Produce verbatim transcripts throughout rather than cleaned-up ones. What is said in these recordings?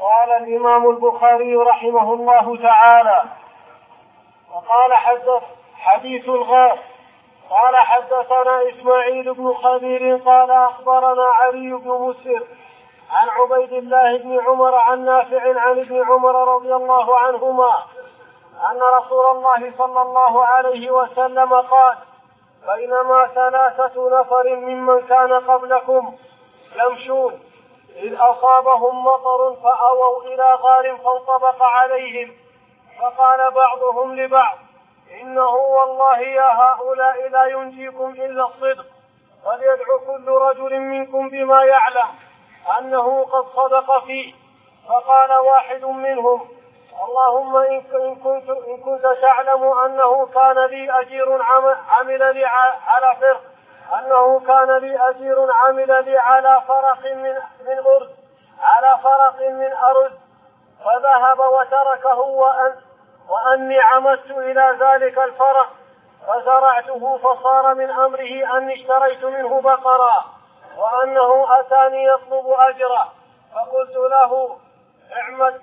قال الإمام البخاري رحمه الله تعالى: وقال حدث حديث الغاث. قال حدثنا إسماعيل بن خبير قال أخبرنا علي بن مسر عن عبيد الله بن عمر عن نافع عن ابن عمر رضي الله عنهما أن رسول الله صلى الله عليه وسلم قال: بينما ثلاثة نفر ممن كان قبلكم يمشون إذ أصابهم مطر فأووا إلى غار فانطبق عليهم، فقال بعضهم لبعض: إنه والله يا هؤلاء لا ينجيكم إلا الصدق، فليدعو كل رجل منكم بما يعلم أنه قد صدق فيه. فقال واحد منهم: اللهم إن كنت, إن كنت تعلم أنه كان لي أجير عمل لي على فرق أنه كان لي أجير عمل لي على فرق من من أرز على فرق من أرز فذهب وتركه وأن وأني عمدت إلى ذلك الفرق فزرعته، فصار من أمره أني اشتريت منه بقرة وأنه أتاني يطلب أجره، فقلت له: اعمد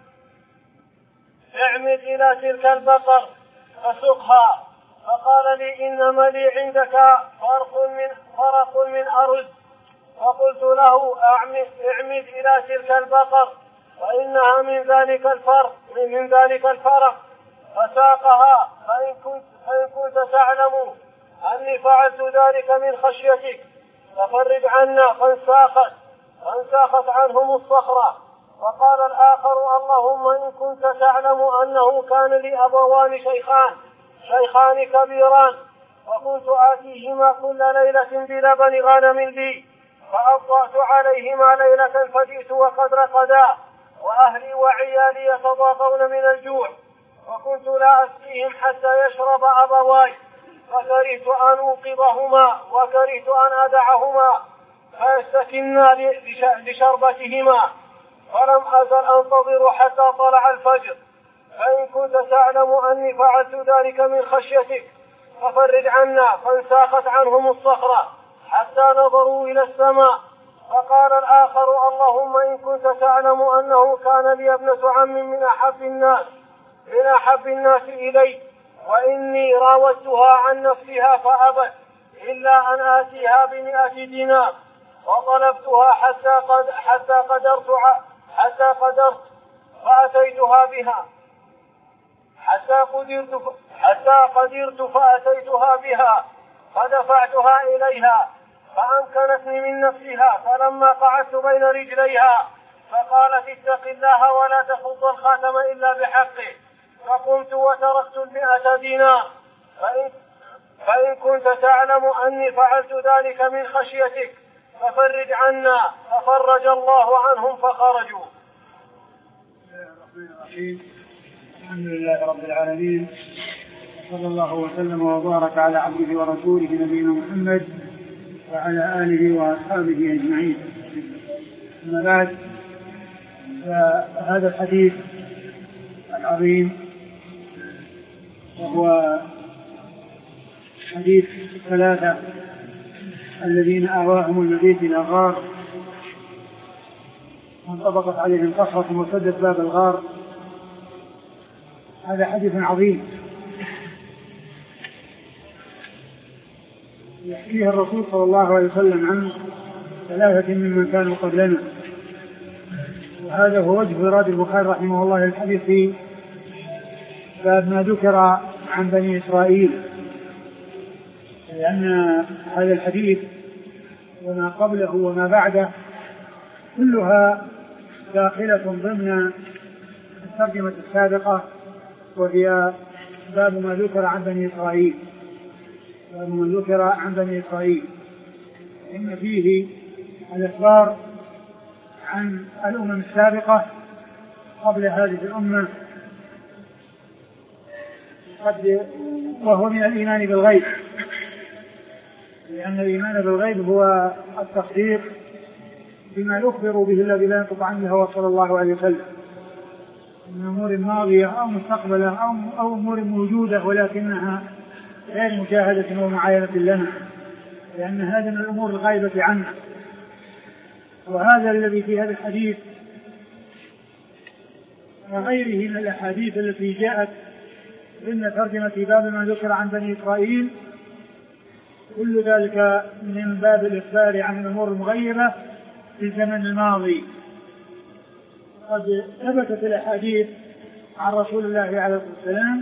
اعمد إلى تلك البقر فسقها. فقال لي: إنما لي عندك فرق من فرق من أرز. فقلت له: اعمد اعمد إلى تلك البقر فإنها من ذلك الفرق من ذلك الفرق فساقها. فإن كنت فإن كنت تعلم أني فعلت ذلك من خشيتك ففرج عنا. فانساخت فانساخت عنهم الصخرة. فقال الآخر: اللهم إن كنت تعلم أنه كان لي أبوان شيخان شيخان كبيران وكنت آتيهما كل ليلة بلبن غنم لي فأبطأت عليهما ليلة فجئت وقد رقدا وأهلي وعيالي يتضاغون من الجوع وكنت لا أسقيهم حتى يشرب أبواي، فكرهت أن أوقظهما وكرهت أن أدعهما فيستكنا لشربتهما، فلم أزل أنتظر حتى طلع الفجر. فإن كنت تعلم أني فعلت ذلك من خشيتك ففرج عنا. فانساخت عنهم الصخرة حتى نظروا إلى السماء. فقال الآخر: اللهم إن كنت تعلم أنه كان لي ابنة عم من أحب الناس من أحب الناس إلي وإني راودتها عن نفسها فأبت إلا أن آتيها بمئة دينار وطلبتها حتى قد حتى قدرت حتى قدرت فأتيتها بها حتى قدرت حتى قدرت فأتيتها بها فدفعتها إليها فأمكنتني من نفسها. فلما قعدت بين رجليها فقالت: اتق الله ولا تفض الخاتم إلا بحقه. فقمت وتركت المئة دينار. فإن, فإن كنت تعلم أني فعلت ذلك من خشيتك ففرج عنا. ففرج الله عنهم فخرجوا. الحمد لله رب العالمين، صلى الله وسلم وبارك على عبده ورسوله نبينا محمد وعلى آله وأصحابه أجمعين. أما بعد، فهذا الحديث العظيم وهو حديث الثلاثة الذين آواهم المبيت إلى غار وانطبقت عليهم صخرة وسدت باب الغار. هذا حديث عظيم يحكيه الرسول صلى الله عليه وسلم عن ثلاثة ممن كانوا قبلنا، وهذا هو وجه إرادة البخاري رحمه الله الحديث في باب ما ذكر عن بني إسرائيل، لأن هذا الحديث وما قبله وما بعده كلها داخلة ضمن الترجمة السابقة، وهي باب ما ذكر عن بني إسرائيل. باب ما ذكر عن بني إسرائيل إن فيه الإخبار عن الأمم السابقة قبل هذه الأمة، وهو من الإيمان بالغيب، لأن الإيمان بالغيب هو التصديق بما يخبر به الذي لا ينطق عنه هو صلى الله عليه وسلم من أمور ماضية أو مستقبلة أو, أو أمور موجودة ولكنها غير مشاهدة ومعاينة لنا، لأن هذا من الأمور الغائبة عنا. وهذا الذي في هذا الحديث وغيره من الأحاديث التي جاءت ضمن ترجمة باب ما ذكر عن بني إسرائيل، كل ذلك من باب الإخبار عن الأمور المغيبة في الزمن الماضي. قد ثبتت الأحاديث عن رسول الله عليه الصلاة والسلام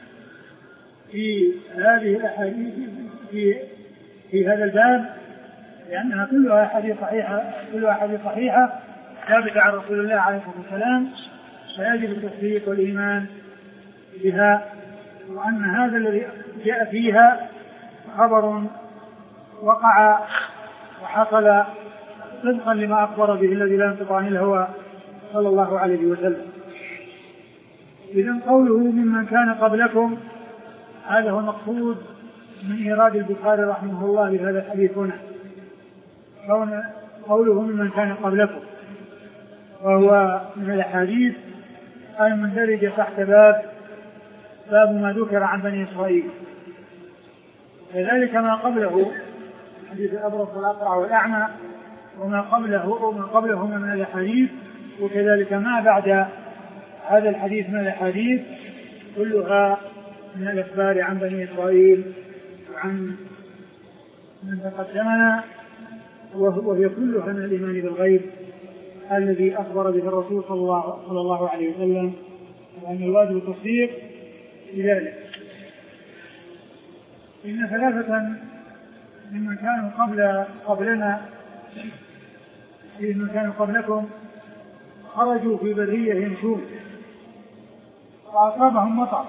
في هذه الأحاديث في في هذا الباب، لأنها كلها أحاديث صحيحة كلها أحاديث صحيحة ثابتة عن رسول الله عليه الصلاة والسلام، فيجب التصديق والإيمان بها، وأن هذا الذي جاء فيها خبر وقع وحصل صدقا لما أخبر به الذي لا ينطق عن الهوى صلى الله عليه وسلم. إذن قوله ممن كان قبلكم هذا هو المقصود من إيراد البخاري رحمه الله لهذا الحديث هنا، قوله ممن كان قبلكم، وهو من الأحاديث المندرجة تحت باب باب ما ذكر عن بني إسرائيل. كذلك ما قبله حديث الأبرص والأقرع والأعمى وما قبله وما قبله من الأحاديث، وكذلك ما بعد هذا الحديث من الأحاديث كلها من الإخبار عن بني إسرائيل وعن من تقدمنا، وهي كلها من الإيمان بالغيب الذي أخبر به الرسول صلى الله, صلى الله عليه وسلم، وأن الواجب التصديق بذلك. إن ثلاثة ممن كانوا قبل قبلنا ممن كانوا قبلكم خرجوا في برية يمشون فأصابهم مطر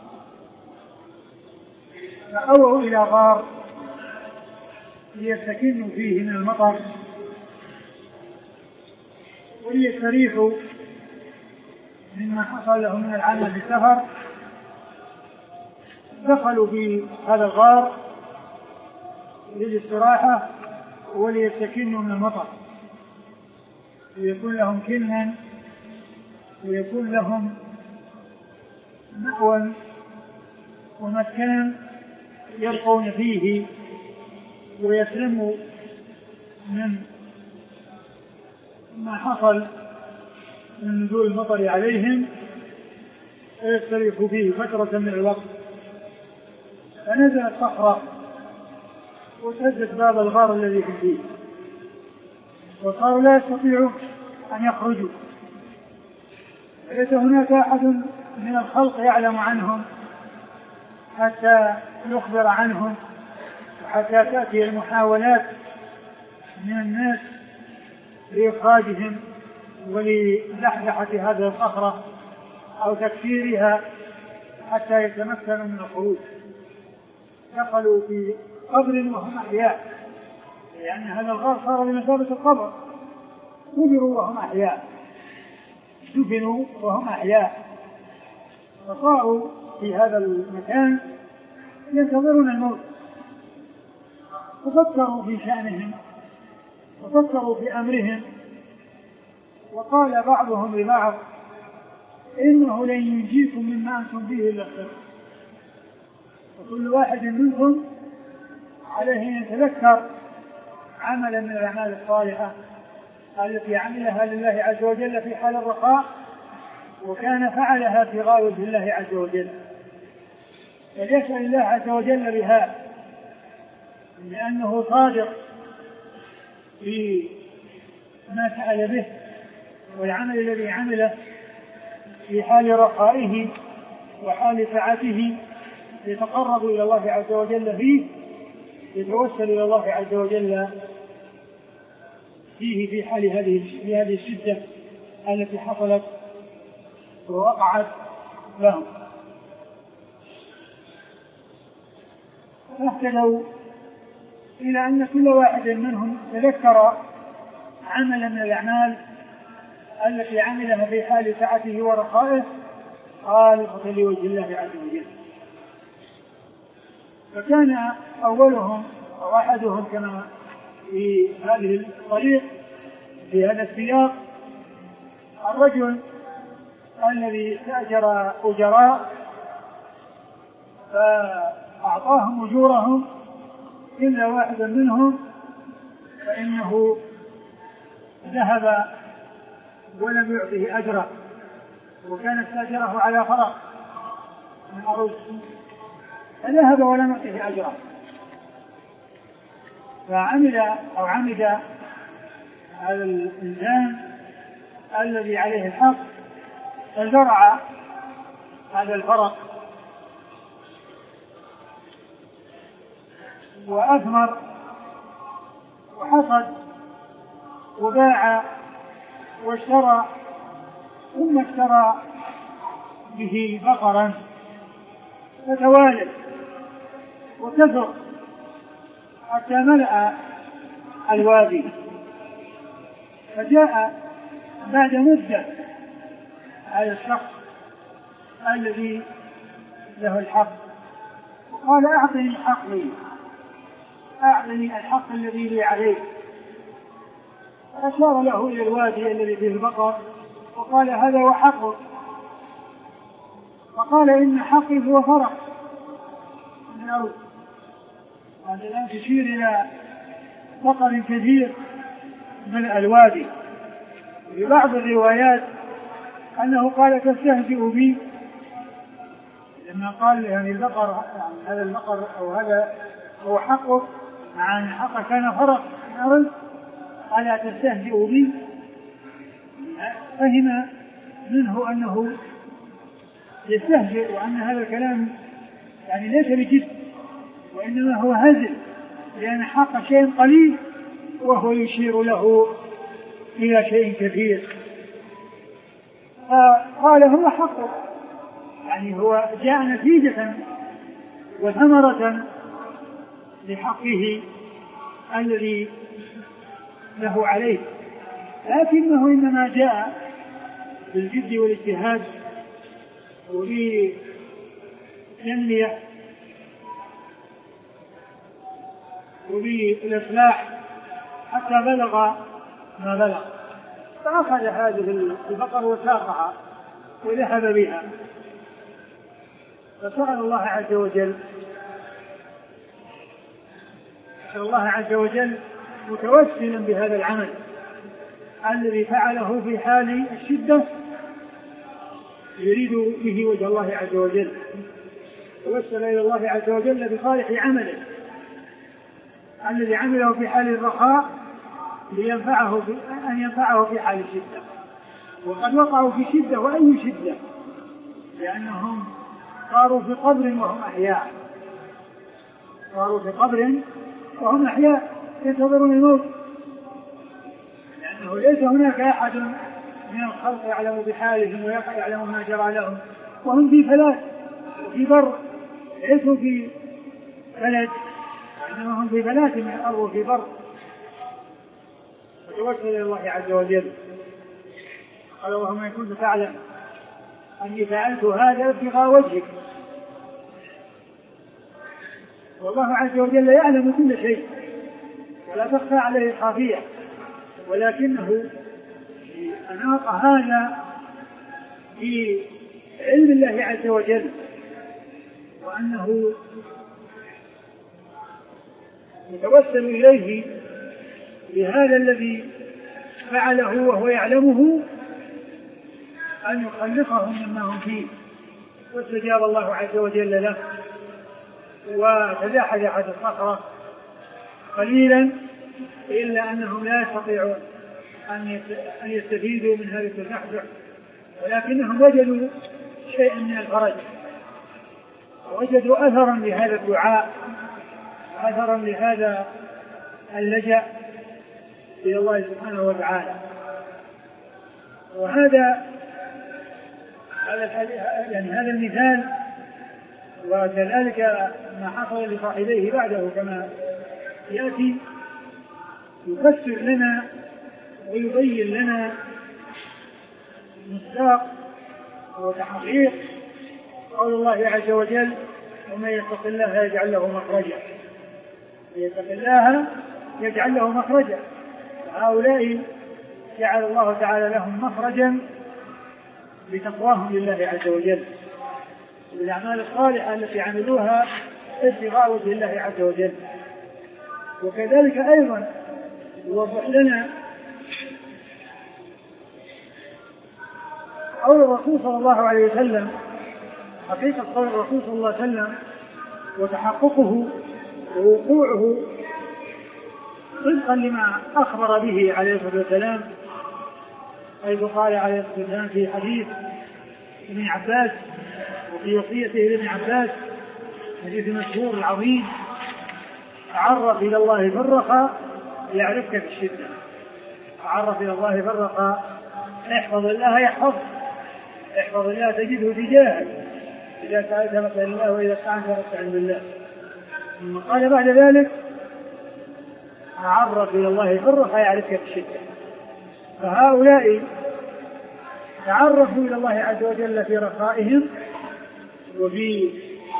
فأووا إلى غار ليستكنوا فيه من المطر وليستريحوا مما حصل لهم من العمل بالسفر. دخلوا في هذا الغار للاستراحة وليستكنوا من المطر ويكون لهم كنا ويكون لهم مأوى ومكان يلقون فيه ويسلموا من ما حصل من نزول المطر عليهم ويستريحوا فيه فترة من الوقت. فنزلت صخرة وسدت باب الغار الذي فيه وصاروا لا يستطيعوا أن يخرجوا. ليس هناك أحد من الخلق يعلم عنهم حتى يخبر عنهم وحتى تأتي المحاولات من الناس لإخراجهم ولزحزحة هذه الصخرة أو تكسيرها حتى يتمكنوا من الخروج. دخلوا في قبر وهم أحياء، لأن هذا الغار صار بمثابة القبر، قبروا وهم أحياء، دفنوا وهم أحياء، فصاروا في هذا المكان ينتظرون الموت. ففكروا في شأنهم وفكروا في أمرهم، وقال بعضهم لبعض إنه لن ينجيكم مما أنتم فيه إلا الخير، وكل واحد منكم عليه أن يتذكر عملا من الأعمال الصالحة التي عملها لله عز وجل في حال الرخاء وكان فعلها في غاية الله عز وجل، فليسأل الله عز وجل بها لأنه صادق في ما فعل به والعمل الذي عمله في حال رخائه وحال سعته يتقرب إلى الله عز وجل فيه، يتوسل إلى الله عز وجل فيه في حال هذه في هذه الشدة التي حصلت ووقعت لهم. فاهتدوا إلى أن كل واحد منهم تذكر عملا من الأعمال التي عملها في حال سعته ورخائه خالصة لوجه الله عز وجل. فكان أولهم أو أحدهم كما في هذه الطريق في هذا السياق الرجل الذي استأجر أجراء فأعطاهم أجورهم إلا واحدا منهم فإنه ذهب ولم يعطه أجره وكان استاجره على فرق من أرز، فذهب ولم يعطه أجره، فعمل أو عمد على الإنسان الذي عليه الحق فزرع هذا الفرق وأثمر وحصد وباع واشترى، ثم اشترى به بقرا فتوالد وكثر حتى ملأ الوادي. فجاء بعد مدة هذا الشخص الذي له الحق وقال أعطني حقي، أعطني الحق الذي لي عليه. فأشار له إلى الوادي الذي فيه البقر وقال هذا هو حقه. فقال إن حقي هو فرق من الأرض. هذا الآن تشير إلى بقر كثير من الوادي. في بعض الروايات أنه قال تستهزئ بي، لما قال يعني البقر يعني هذا البقر أو هذا هو حقه مع أن حقه كان فرق من الأرض، قال تستهزئ بي. فهم منه أنه يستهزئ وأن هذا الكلام يعني ليس بجد وإنما هو هزل، لأن حق شيء قليل وهو يشير له إلى شيء كثير. فقال هو حقه، يعني هو جاء نتيجة وثمرة لحقه الذي له عليه، لكنه إنما جاء بالجد والاجتهاد وبالتنمية وبالإصلاح حتى بلغ ما بلغ. فأخذ هذه البقر وساقها وذهب بها، فسأل الله عز وجل سأل الله عز وجل متوسلا بهذا العمل الذي فعله في حال الشدة يريد به وجه الله عز وجل، توسل إلى الله عز وجل بصالح عمله الذي عمله في حال الرخاء لينفعه في أن ينفعه في حال الشدة. وقد وقعوا في شدة، وأي شدة، لأنهم صاروا في قبر وهم أحياء، صاروا في قبر وهم أحياء ينتظرون الموت، لأنه ليس هناك أحد من الخلق يعلم بحالهم ويعلم ما جرى لهم، وهم في فلاة وفي بر، ليسوا في بلد وإنما هم في بلاد من الأرض وفي بر. فتوسل إلى الله عز وجل قال اللهم إن كنت تعلم أني فعلت هذا ابتغاء وجهك. والله عز وجل يعلم كل شيء ولا تخفى عليه خافية، ولكنه أناط هذا في علم الله عز وجل، وأنه يتوسل إليه بهذا الذي فعله وهو يعلمه أن يخلصهم مما هم فيه. واستجاب الله عز وجل له وتزاحز أحد الصخرة قليلا، إلا أنهم لا يستطيعون أن يستفيدوا من هذا التزحزح، ولكنهم وجدوا شيئا من الفرج، ووجدوا أثرا لهذا الدعاء، أثرا لهذا اللجأ إلى الله سبحانه وتعالى. وهذا يعني هذا المثال، وكذلك ما حصل لصاحبيه بعده كما يأتي، يفسر لنا ويبين لنا مصداق وتحقيق قول الله عز وجل ومن يتق الله يجعل له مخرجا. يتق الله يجعل له مخرجا، هؤلاء جعل الله تعالى لهم مخرجا بتقواهم لله عز وجل، بالأعمال الصالحة التي عملوها ابتغاء وجه الله عز وجل. وكذلك أيضا يوضح لنا قول الرسول صلى الله عليه وسلم، حقيقة قول الرسول صلى الله عليه وسلم وتحققه ووقوعه طبقا لما أخبر به عليه الصلاة والسلام، حيث قال عليه الصلاة والسلام في حديث ابن عباس وفي وصيته لابن عباس، حديث مشهور العظيم: تعرف إلى الله في الرخاء يعرفك في الشدة. تعرف إلى الله في الرخاء، احفظ الله يحفظ، احفظ الله تجده تجاهك، إذا سألت فاسأل الله وإذا استعنت فاستعن بالله. ثم قال بعد ذلك: تعرف إلى الله في الرخاء يعرفك في الشدة. فهؤلاء تعرفوا إلى الله عز وجل في رخائهم وفي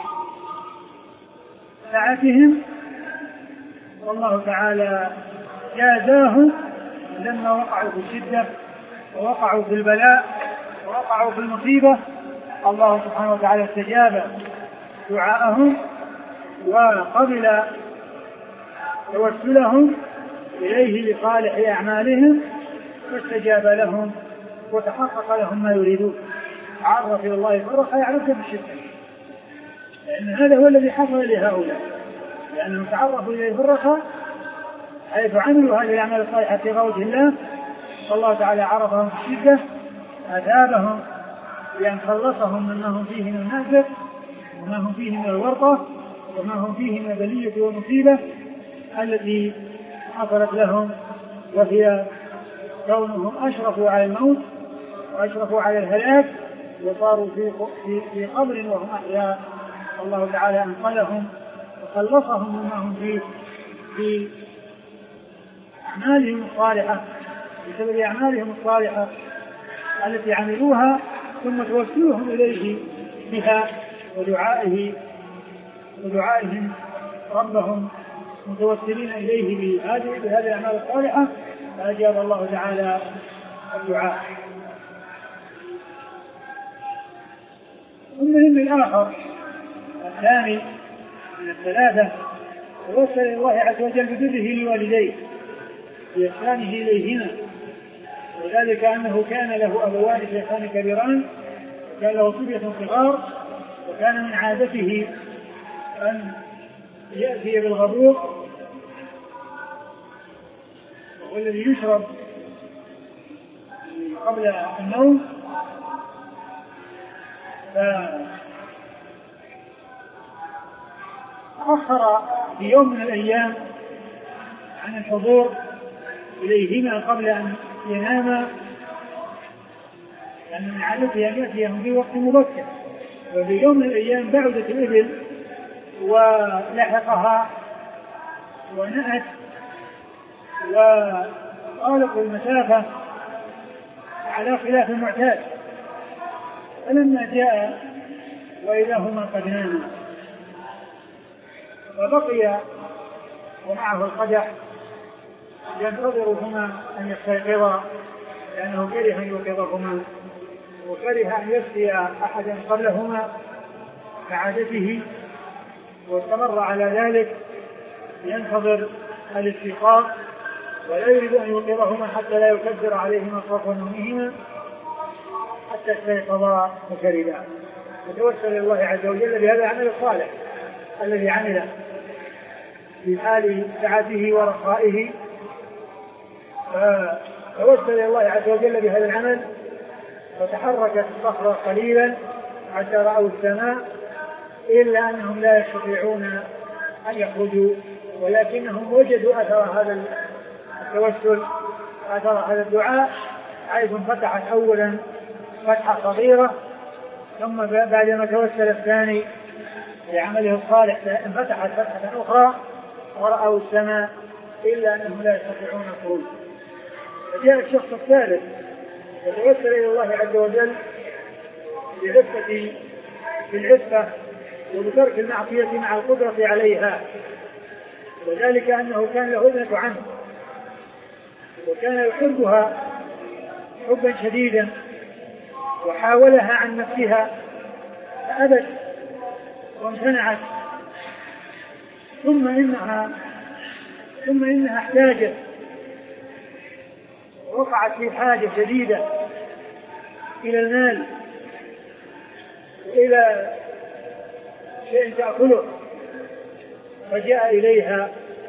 سعتهم، والله تعالى جازاهم لما وقعوا في الشدة ووقعوا في البلاء ووقعوا في المصيبة. الله سبحانه وتعالى استجاب دعاءهم وقبل توسلهم إليه لصالح أعمالهم، فاستجاب لهم وتحقق لهم ما يريدون. تعرف إلى الله في الرخاء يعرفك في الشدة، لأن هذا هو الذي حصل لهؤلاء، لأنهم تعرفوا إليه في الرخاء حيث عملوا هذه الأعمال الصالحة في وجه الله، فالله تعالى عرفهم في الشدة، أثابهم بأن خلصهم مما هم فيه من المأزق وما هم فيه من الورطة وما هم فيه من البلية والمصيبة التي حصلت لهم، وهي كونهم أشرفوا على الموت وأشرفوا على الهلاك وصاروا في في قبر وهم أحياء. الله تعالى أنقذهم وخلصهم مما هم فيه في أعمالهم الصالحة، بسبب أعمالهم الصالحة التي عملوها، ثم توسلوهم إليه بها ودعائه ودعائهم ربهم متوسلين إليه بهذه بهذه الأعمال الصالحة، فأجاب الله تعالى الدعاء. المهم الآخر الثاني من الثلاثة توسل إلى الله عز وجل ببره لوالديه بإحسانه إليهما، وذلك أنه كان له أبوان شيخان كبيران وكان له صبية صغار، وكان من عادته أن يأتي بالغبور وهو الذي يشرب قبل النوم، فأخر في يوم من الأيام عن الحضور إليهما قبل أن يناما، لأن من عادته أن يأتيهم في وقت مبكر، وفي يوم من الأيام بعدت الإبل ولحقها ونأت وطالت المسافة على خلاف المعتاد، فلما جاء وإذا هما قد ناما فبقي ومعه القدح ينتظرهما أن يستيقظا، لأنه كره أن يوقظهما وكره أن يسقي أحدا قبلهما كعادته، واستمر على ذلك ينتظر الاستيقاظ ولا يريد أن يوقظهما حتى لا يكدر عليهما صرف نومهما حتى استيقظا وشربا، وتوسل إلى الله عز وجل بهذا العمل الصالح الذي عمله في حال سعته ورخائه، فتوسل إلى الله عز وجل بهذا العمل، فتحركت الصخرة قليلا حتى رأوا السماء، إلا أنهم لا يستطيعون أن يخرجوا، ولكنهم وجدوا أثر هذا التوسل، أثر هذا الدعاء، حيث انفتحت أولا فتحة صغيرة، ثم بعدما توسل الثاني بعمله الصالح انفتحت فتحة أخرى ورأوا السماء، إلا أنهم لا يستطيعون الخروج. فجاء الشخص الثالث يتوسل إلى الله عز وجل بالعفة بالعفة وبترك المعصية مع القدرة عليها، وذلك أنه كان له ابنة عم وكان يحبها حبا شديدا وحاولها عن نفسها فأبت وامتنعت، ثم إنها ثم إنها احتاجت ووقعت في حاجة شديدة إلى المال وإلى شيء تأكله، فجاء إليها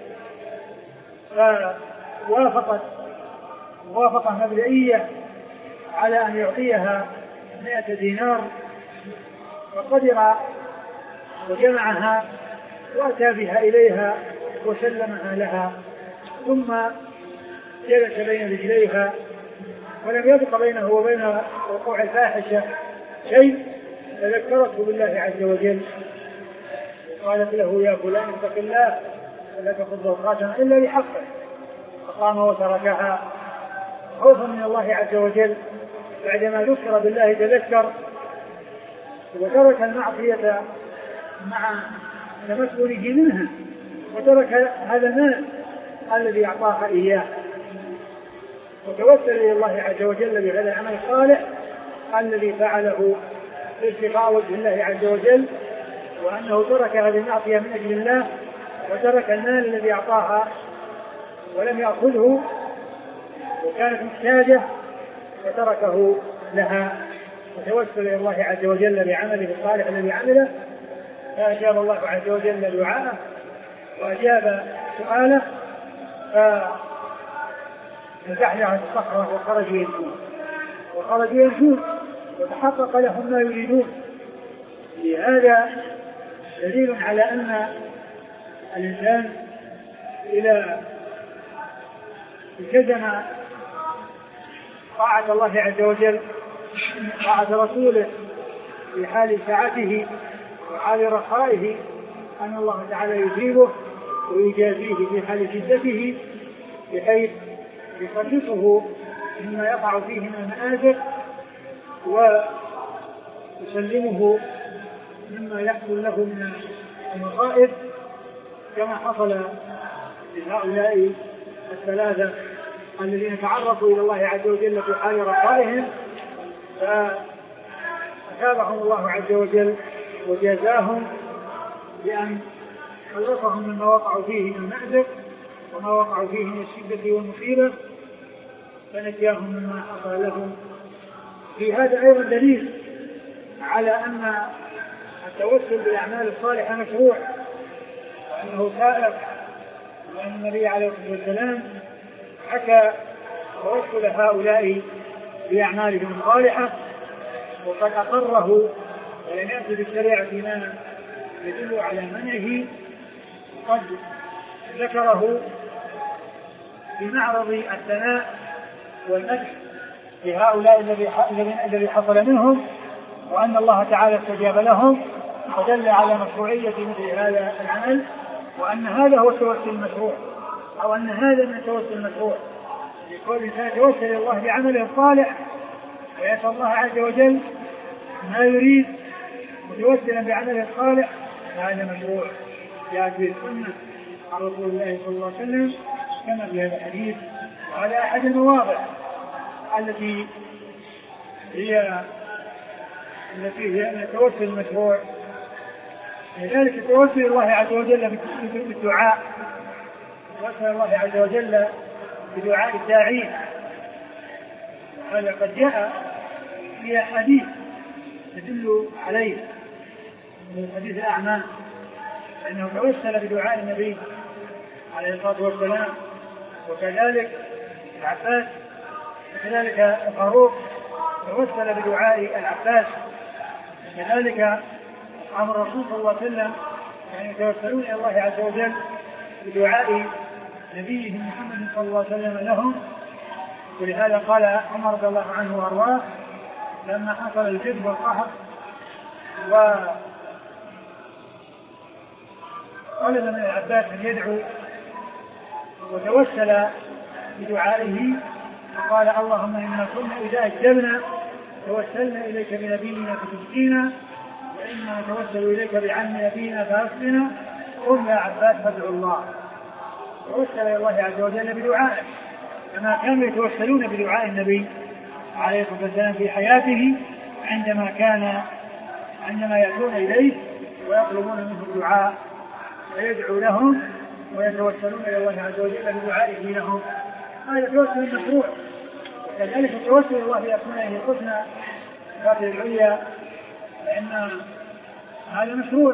فوافقت موافقة مبدئية على أن يعطيها مائة دينار، فقدر وجمعها وأتى بها إليها وسلمها لها، ثم جلس بين رجليها ولم يبق بينه وبين وقوع الفاحشة شيء، فذكرته بالله عز وجل قالت له يا فلان اتق الله ولا تأخذ الخاتم إلا بحقه، فقام وتركها خوفا من الله عز وجل. بعدما ذكر بالله تذكر وترك المعصية مع تمكنه منها، وترك هذا المال الذي أعطاها إياه، وتوسل إلى الله عز وجل بهذا العمل الصالح الذي فعله ابتغاء وجه الله عز وجل، وأنه ترك هذه المعصية من أجل الله، وترك المال الذي أعطاها ولم يأخذه وكانت محتاجة فتركه لها، وتوسل إلى الله عز وجل بعمله الصالح الذي عمله، فأجاب الله عز وجل دعاءه وأجاب سؤاله، فزحزح الصخرة وخرجوا يمشون وخرجوا يمشون وتحقق لهم ما يريدون. لهذا دليل على أن الإنسان إذا التزم طاعة الله عز وجل طاعة رسوله في حال سعته وحال رخائه أن الله تعالى يجيبه ويجازيه في حال شدته، بحيث يخلصه مما يقع فيه من المآزق ويسلمه مما يحصل له من المصائب، كما حصل لهؤلاء الثلاثة الذين تعرفوا إلى الله عز وجل في حال رخائهم، فأثابهم الله عز وجل وجازاهم بأن خلصهم مما وقعوا فيه من المأزق وما وقعوا فيه من الشدة والمصيبة، فنجاهم مما حصل لهم. في هذا أيضا دليل على أن التوسل بالأعمال الصالحة مشروع، وأنه سائر، وأن النبي عليه الصلاة والسلام حكى توسل هؤلاء بأعمالهم الصالحة، وقد أقره ولم يأتي بالشريعة ما يدل على منعه، قد ذكره في معرض الثناء والمدح لهؤلاء الذي حصل منهم، وأن الله تعالى استجاب لهم، فدل على مشروعية مثل هذا العمل، وأن هذا هو التوسل المشروع، أو أن هذا من التوسل المشروع. يقول الإنسان يتوسل إلى الله بعمله الصالح ويسأل الله عز وجل ما يريد متوسلا بعمله الصالح، هذا مشروع جاءت به السنة عن رسول الله صلى الله عليه وسلم كما في هذا الحديث. وهذا أحد المواضع التي هي التي هي التوسل المشروع. لذلك التوسل إلى الله عز وجل بالدعاء، التوسل إلى الله عز وجل بدعاء الداعين، هذا قد جاء في أحاديث تدل عليه من حديث الأعمى أنه توسل بدعاء النبي عليه الصلاة والسلام، وكذلك العباس، وكذلك الفاروق توسل بدعاء العباس، وكذلك أمر الرسول صلى الله عليه وسلم يعني يتوسلون إلى الله عز وجل بدعاء نبيه محمد صلى الله عليه وسلم لهم. ولهذا قال عمر رضي الله عنه وارضاه لما حصل الجد والقهر وطلب من العباس ان يدعو وتوسل بدعائه، فقال اللهم إنا كنا إذا أجدبنا توسلنا إليك بنبينا فتسقينا، وإنا نتوسل إليك بعم نبينا فأسقنا، قم يا عباس فادعوا الله. توسل إلى الله عز وجل بدعائه كما كانوا يتوسلون بدعاء النبي عليه الصلاة والسلام في حياته، عندما كان عندما يأتون إليه ويطلبون منه الدعاء ويدعو لهم ويتوسلون إلى الله عز وجل بدعائه لهم. هذا توسل مشروع. وكذلك التوسل إلى الله بأسمائه الحسنى الصفات العليا لأن هذا مشروع،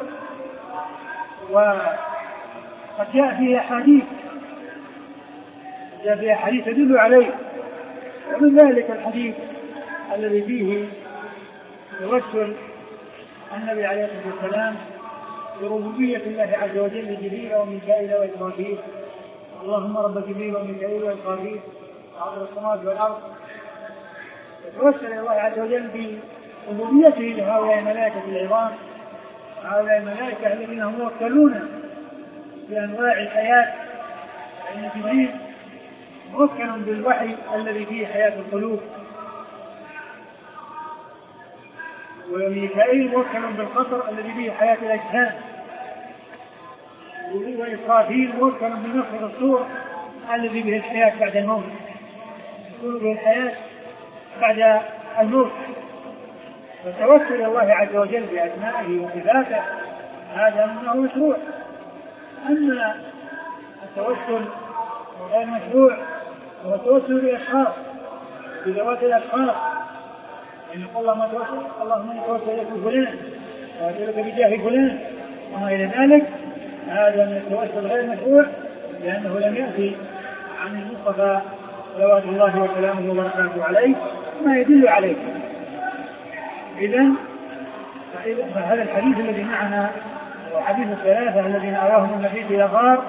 وقد جاء فيه أحاديث جاء فيه أحاديث تدل عليه، ومن ذلك الحديث الذي فيه يرسل النبي عليه الصلاة والسلام بربوبية الله عز وجل لجبريل وميكائيل وإسرافيل: اللهم رب جبريل وميكائيل وإسرافيل فاطر السماوات والأرض. يتوسل الله عز وجل بربوبيته لهؤلاء الملائكة العظام، هؤلاء الملائكة الذين هم موكلون بأنواع الحياة، فإن جبريل موكل بالوحي الذي فيه حياة القلوب، وميكائيل موكل بالقطر الذي فيه حياة الأجسام، وإسرافيل موكل بنفخ الصور الذي به الحياة بعد الموت، يكون به الحياة بعد الموت. فتوسل الله عز وجل بأسمائه وصفاته هذا منه مشروع. أما التوسل غير مشروع هو التوسل بأشخاص، بذوات الأشخاص، يعني يقول اللهم توسل اللهم توسل إليك فلان وأسألك بجاه فلان وما إلى ذلك، هذا من التوسل غير مشروع لأنه لم يأتي عن المصطفى صلوات الله وسلامه وبركاته عليه ما يدل عليه. إذن فهذا الحديث الذي معنا هو حديث الثلاثة الذين أراهم النبي إلى غار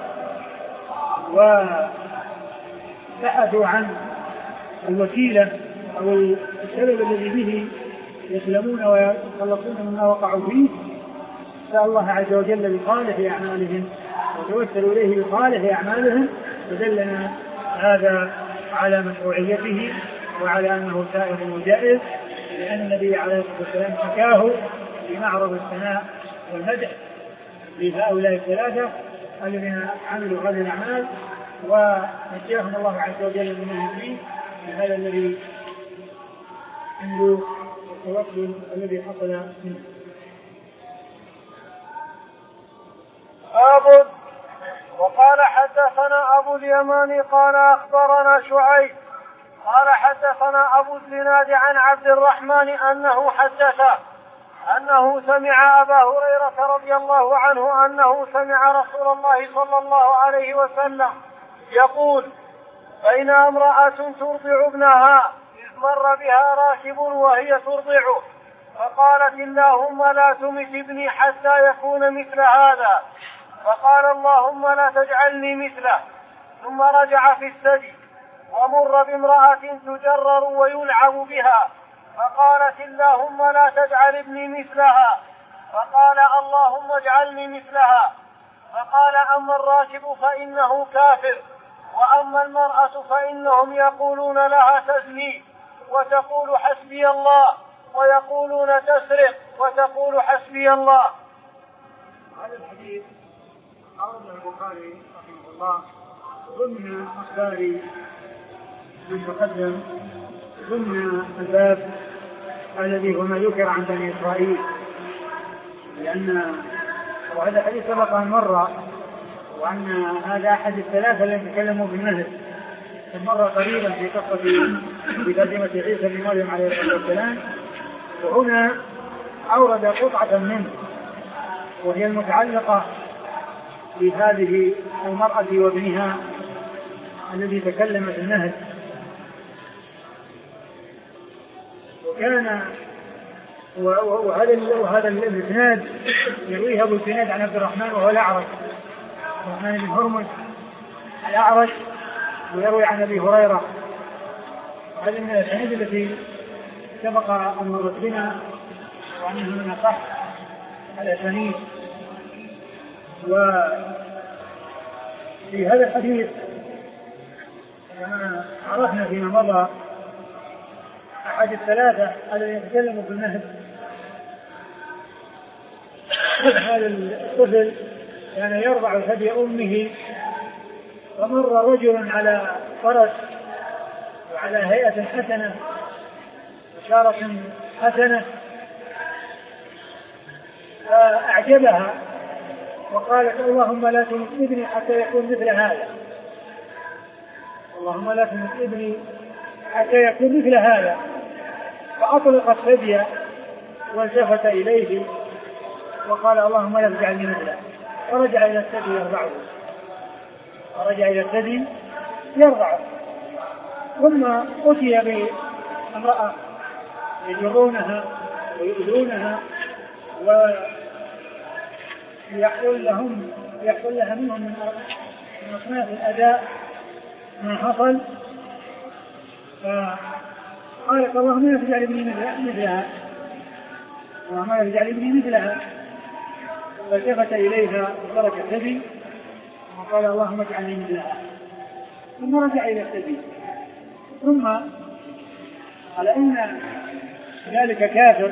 وبحثوا عن الوسيلة أو السبب الذي به يسلمون ويخلصون مما وقعوا فيه. سأل الله عز وجل بصالح أعمالهم وتوسلوا إليه بصالح أعمالهم، فدلنا هذا على مشروعيته وعلى أنه سائر وجائز، لأن النبي عليه الصلاة والسلام حكاه في معرض الثناء والمدح لهؤلاء الثلاثة الذين عملوا هذه الأعمال ونجاهم الله عز وجل من الدين بهذا الذي عنده التوكل الذي حصل منه. باب. وقال حدثنا أبو اليماني قال أخبرنا شعيب قال حدثنا أبو الزناد عن عبد الرحمن أنه حدثه أنه سمع أبا هريرة رضي الله عنه أنه سمع رسول الله صلى الله عليه وسلم يقول: بين امرأة ترضع ابنها إذ مر بها راكب وهي ترضعه فقالت: اللهم لا تمت ابني حتى يكون مثل هذا، فقال: اللهم لا تجعلني مثله، ثم رجع في الثدي ومر بامرأة تجرر ويلعب بها فقالت: اللهم لا تجعل ابني مثلها، فقال: اللهم اجعلني مثلها، فقال: أما الراكب فإنه كافر، وأما المرأة فإنهم يقولون لها تزني وتقول حسبي الله، ويقولون تسرق وتقول حسبي الله. هذا الحديث أورده البخاري رحمه الله ضمن أخبار من تقدم ضمن الباب الذي هو ما ذكر عن بني إسرائيل، لأن وهذا الحديث سبق أن مر، وأن هذا أحد الثلاثة الذين تكلموا في النهر مر قريبا في قصة بترجمة عيسى بن مريم عليه الصلاة والسلام، وهنا أورد قطعة منه وهي المتعلقة بهذه المرأة وابنها الذي تكلم في النهر. وكان وهذا وهذا الاسناد يرويه ابو الزناد عن عبد الرحمن وهو الاعرج، عبد الرحمن بن هرمز الاعرج، ويروي عن ابي هريره. هذه من الاسانيد التي سبق ان مرت بنا وانها من اصح الاسانيد. وفي هذا الحديث كما عرفنا فيما مضى أحد الثلاثة الذين يتكلموا في النهب، هذا الطفل كان يرضع ثدي أمه، فمر رجل على فرس وعلى هيئة حسنة وشارة حسنة فأعجبها وقالت: اللهم لا تمت ابني حتى يكون مثل هذا، اللهم لا تمت ابني حتى يكون مثل هذا. فأطلق الثدي والتفت إليه وقال اللهم لا تجعلني مثله، فرجع إلى الثدي يرضعه فرجع إلى الثدي يرضعه ثم أتي بامرأة يجرونها ويؤذونها ويحصل لهم يحصل لها منهم من أصناف الأداء ما حصل، فقالت اللهم لا تجعل ابني مثلها اللهم لا تجعل ابني مثلها فالتفت إليها وترك الثدي وقال اللهم اجعلني مثلها، ثم رجع إلى الثدي. ثم على أن ذلك كافر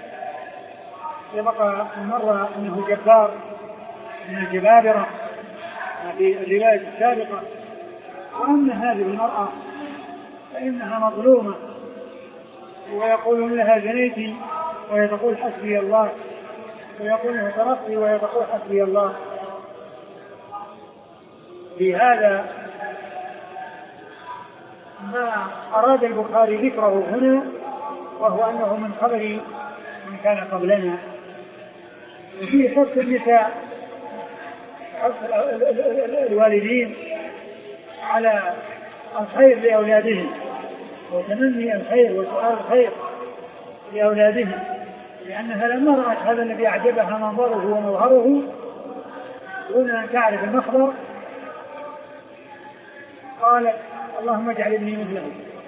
يبقى مرة أنه جبار من الجبابرة في الرواية السابقة، وأن هذه المرأة فإنها مظلومة ويقولون لها زنيتي وهي تقول حسبي الله، ويقول لها ترقي وهي تقول حسبي الله. بهذا ما أراد البخاري ذكره هنا، وهو أنه من خبر من كان قبلنا، وفيه حث النساء حث الوالدين على الخير لأولادهم وتمني الخير وسؤال الخير لأولادهم، لأنها لما رأت هذا الذي أعجبها منظره ومظهره دون أن تعرف المخبر قالت اللهم اجعل ابني مثله.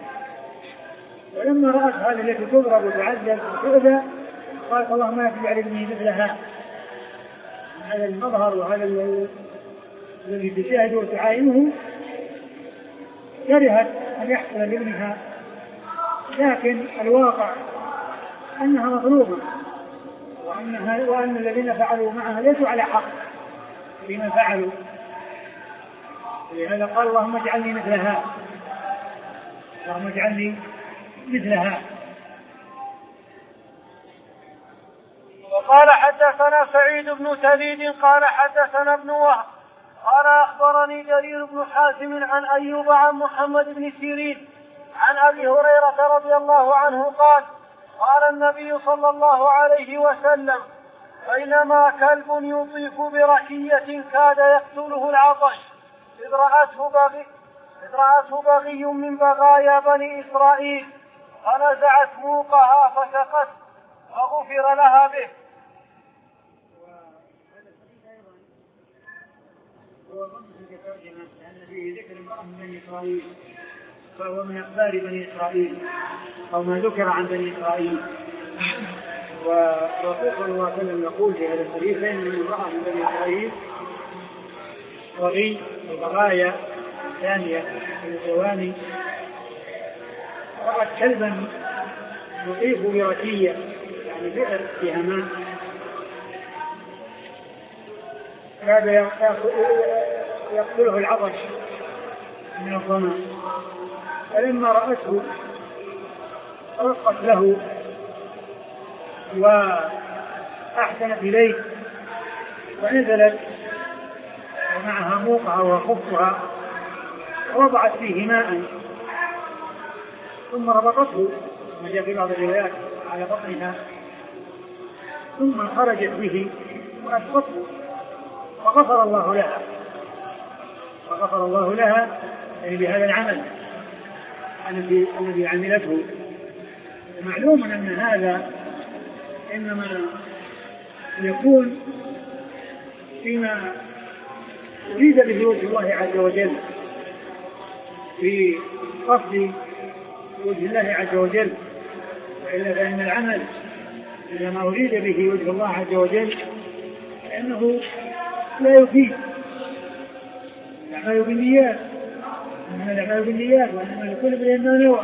ولما رأت هذه التي تضرب وتعذب وتؤذى قالت اللهم لا تجعل ابني مثلها. هذا المظهر وهذا الذي تشاهده وتعاينه كرهت أن يحصل لابنها، لكن الواقع أنها مطلوبة وأنها وأن الذين فعلوا معها ليسوا على حق فيما فعلوا، لهذا قال اللهم اجعلني مثلها اللهم اجعلني مثلها. وقال حدثنا سعيد بن سعيد قال حدثنا ابن وهب قال أخبرني جرير بن حازم عن أيوب عن محمد بن سيرين عن أبي هريرة رضي الله عنه قال قال النبي صلى الله عليه وسلم بينما كلب يطيف بركية كاد يقتله العطش إذ رأته بغي, إذ رأته بغي من بغايا بني إسرائيل فنزعت موقها فسقت فغفر لها به. هو ضمن الترجمة لأن فيه ذكر امرأة من بني إسرائيل، فهو من أخبار بني إسرائيل أو ما ذكر عن بني إسرائيل. والرسول صلى الله عليه وسلم يقول في هذا الحديث من امرأة من بني إسرائيل وغي وبغايا ثانية من الزواني رأت كلبا يطيف بركية يعني بئر فيها ماء كاد يقتله العطش من الظمأ، فلما رأته رقت له وأحسنت إليه ونزلت ومعها موقها وخفها ووضعت فيه ماء ثم ربطته ما جاء في بعض الروايات على بطنها ثم خرجت به وأسقطه فغفر الله لها فغفر الله لها يعني بهذا العمل الذي الذي عملته. معلوم أن هذا إنما يكون فيما يريد به وجه الله عز وجل في قصد وجه الله عز وجل، وإلا فإن العمل إذا ما أريد به وجه الله عز وجل فإنه لا يفيد. الأعمال بالنيات إنما الأعمال بالنيات وإنما لكل امرئ ما نوى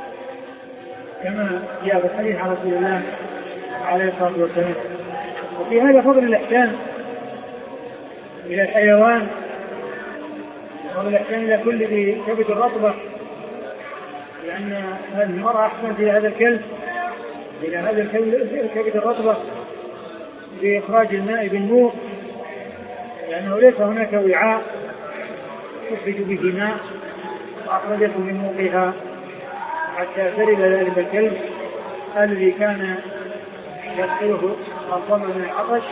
كما جاء في الحديث عن رسول الله عليه الصلاة والسلام. وفي هذا فضل الإحسان إلى الحيوان وفضل الإحسان إلى كل ذي كبد الرطبة، لأن هذه المرأة أحسنت إلى هذا الكلب إلى هذا الكبد الرطبة بإخراج الماء بالنور، لأنه ليس هناك وعاء تخرج به ماء وأخرجته من موقها حتى شرب ذلك الكلب الذي كان يقتله الظمأ من العطش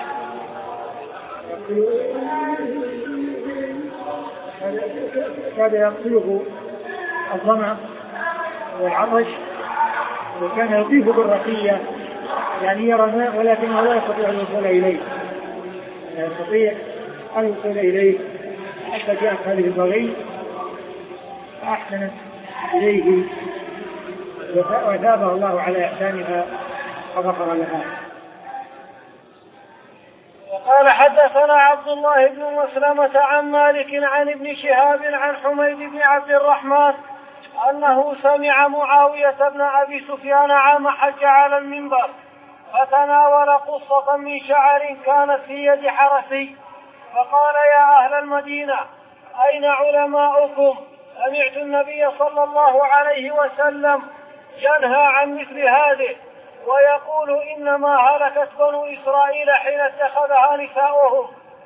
كاد يقتله الظمأ والعطش، وكان يطيف بالرقية يعني يرى الماء ولكنه لا يستطيع أن يوصل إليه لا يستطيع أن يوصل إليه حتى جاءت هذه البغي فأحسنت إليه وثابه الله على إحسانها فغفر لها. وقال حدثنا عبد الله بن مسلمة عن مالك عن ابن شهاب عن حميد بن عبد الرحمن أنه سمع معاوية بن أبي سفيان عام حج على المنبر فتناول قصة من شعر كانت في يد حرسي فقال يا أهل المدينة أين علماؤكم؟ سمعت النبي صلى الله عليه وسلم ينهى عن مثل هذه ويقول إنما هلكت بنو إسرائيل حين اتخذها نساؤهم.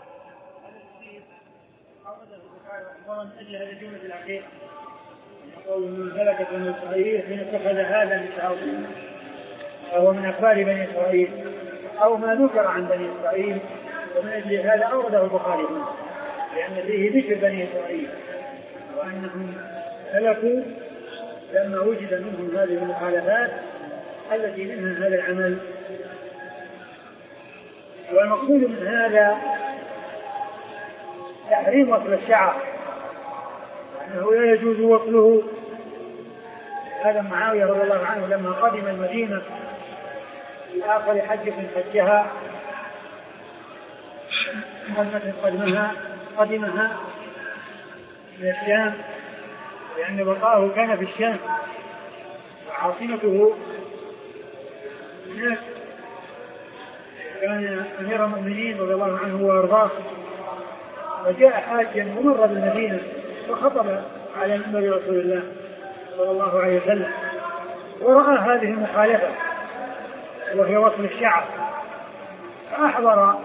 هلكت بنو إسرائيل حين اتخذ هذا نساؤهم، وهو من أخبار بني إسرائيل أو ما ذكر عن بني إسرائيل، ومن أجل هذا أورده البخاري لأن فيه ذكر بني إسرائيل وأنهم هلكوا لما وجد منهم هذه المخالفات التي منها هذا العمل. والمقصود من هذا تحريم وصل الشعر، أنه لا يجوز وصله. هذا معاوية رضي الله عنه لما قدم المدينة في آخر حجة حجها قدمها قدمها من الشام، لأن بقاءه كان في الشام وعاصمته هناك، كان أمير المؤمنين رضي الله عنه وأرضاه، وجاء حاجا ومر بالمدينة وخطب على منبر رسول الله صلى الله عليه وسلم ورأى هذه المخالفة وهي وصل الشعر، فأحضر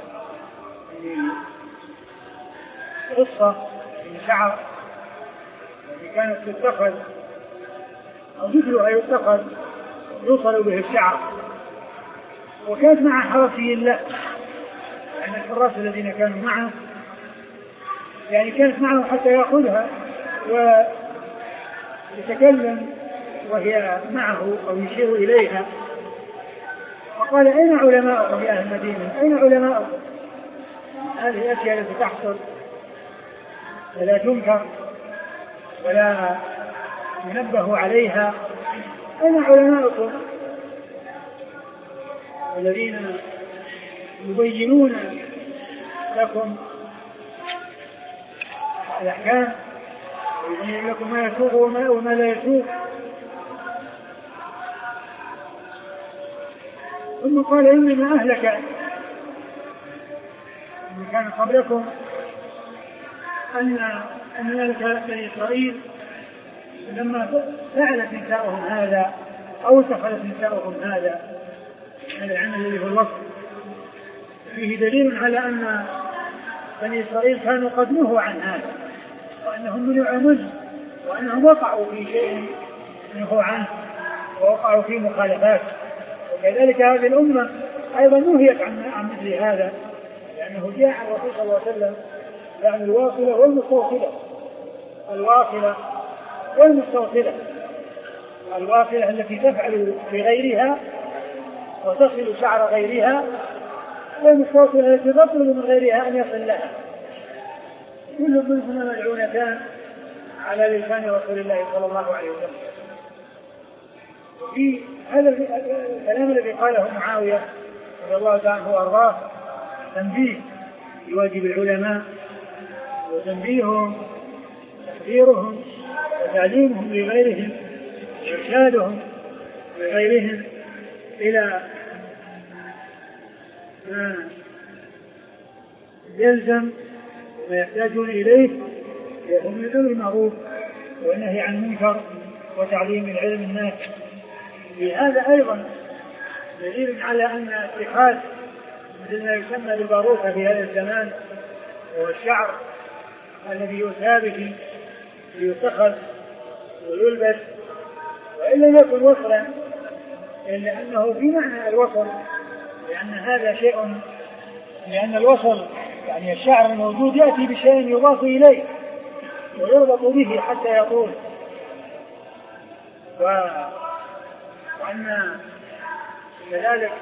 قصة من شعر التي كانت تتخذ أو مثلها يتخذ يوصل به الشعر، وكانت مع حرسي الله يعني الحراس الذين كانوا معه، يعني كانت معه حتى يأخذها ويتكلم وهي معه أو يشير إليها، فقال أين علماؤكم يا أهل المدينة؟ أين علماؤكم؟ هذه الأشياء التي تحصل ولا تنكر ولا ينبه عليها، أين علماؤكم الذين يبينون لكم الأحكام ويبين لكم ما يسوغ وما لا يسوغ؟ ثم قال إنما أهلك من كان قبلكم أن أن أهلك بني إسرائيل لما فعلت نساؤهم هذا أو اتخذت نساؤهم هذا هذا العمل الذي هو الوصف، فيه دليل على أن بني إسرائيل كانوا قد نهوا عن هذا وأنهم منعوا منه وأنهم وقعوا في شيء نهوا عنه ووقعوا في مخالفات، وكذلك هذه الأمة أيضا نهيت عن مثل هذا، لأنه جاء الرسول صلى الله عليه وسلم يعني الواصلة والمستوصلة الواصلة والمستوصلة الواصلة التي تفعل بغيرها وتصل شعر غيرها، والمستوصلة التي تطلب من غيرها أن يصل لها، كل منهما ملعونتان على لسان رسول الله صلى الله عليه وسلم. في هذا الكلام الذي قاله معاوية رضي الله تعالى عنه وأرضاه تنبيه لواجب العلماء وتنبيههم تحذيرهم وتعليمهم لغيرهم وإرشادهم لغيرهم إلى ما يلزم وما يحتاجون إليه وهم الأمر بالمعروف والنهي عن المنكر وتعليم العلم النافع. في هذا أيضا دليل على أن اتخاذ مثل ما يسمى بالباروكة في هذا الزمان هو الشعر الذي يثاب به ليتخذ ويلبس وإن لم يكن وصلا إلا أنه في معنى الوصل، لأن هذا شيء، لأن الوصل يعني الشعر الموجود يأتي بشيء يضاف إليه ويربط به حتى يطول، وأن كذلك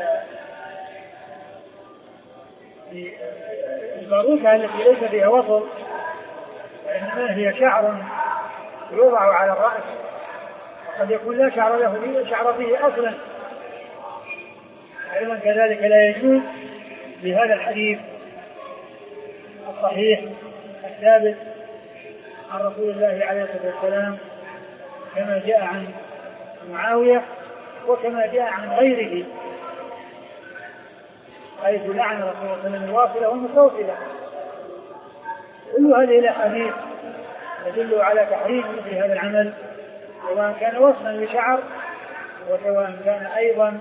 الباروكة التي ليس فيها وصل وإنما هي شعر يوضع على الرأس، وقد يكون لا شعر له فيه شعر فيه أصلا. أيضا كذلك لا يجوز بهذا الحديث الصحيح الثابت عن رسول الله عليه الصلاة والسلام كما جاء عن معاوية وكما جاء عن غيره، حيث لعن رسول الله صلى الله عليه وسلم الواصلة والمستوصلة. كل هذه الأحاديث تدل على تحريم مثل هذا العمل، سواء كان وصفا لشعر وسواء كان أيضا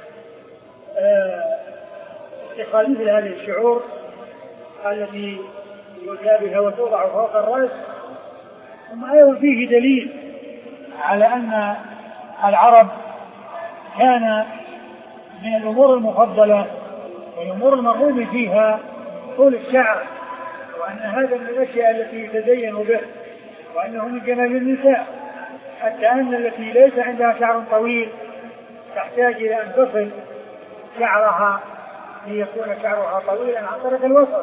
اتخاذ مثل هذه الشعور التي يؤتى بها وتوضع فوق الرأس. ثم أيضا فيه دليل على أن العرب كان من الأمور المفضلة والأمور المرغوب فيها طول الشعر، وأن هذا من الأشياء التي يتزين به، وأنه من جمال النساء، حتى أن التي ليس عندها شعر طويل تحتاج إلى أن تصل شعرها ليكون شعرها طويلا عن طريق الوسط.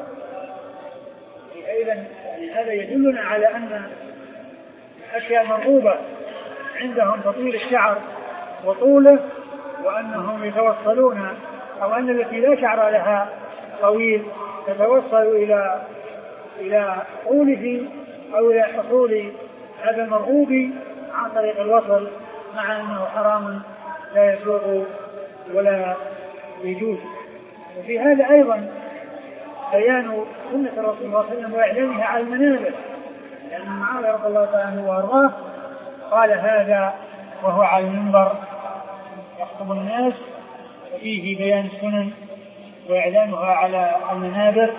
إذن هذا يدلنا على أن الأشياء مرغوبة عندهم تطويل الشعر وطوله، وأنهم يتوصلون، أو أن التي لا شعر لها طويل تتوصل إلى إلى طوله أو إلى حصول هذا المرغوب عن طريق الوصل، مع أنه حرام لا يسوغ ولا يجوز. وفي هذا أيضا بيان سنة الرسول صلى الله عليه وسلم وإعلانها على المنابر، لأن معاوية رضي الله تعالى عنه وأرضاه قال هذا وهو على المنبر يخطب الناس، وفيه بيان السنن وإعلانها على المنابر.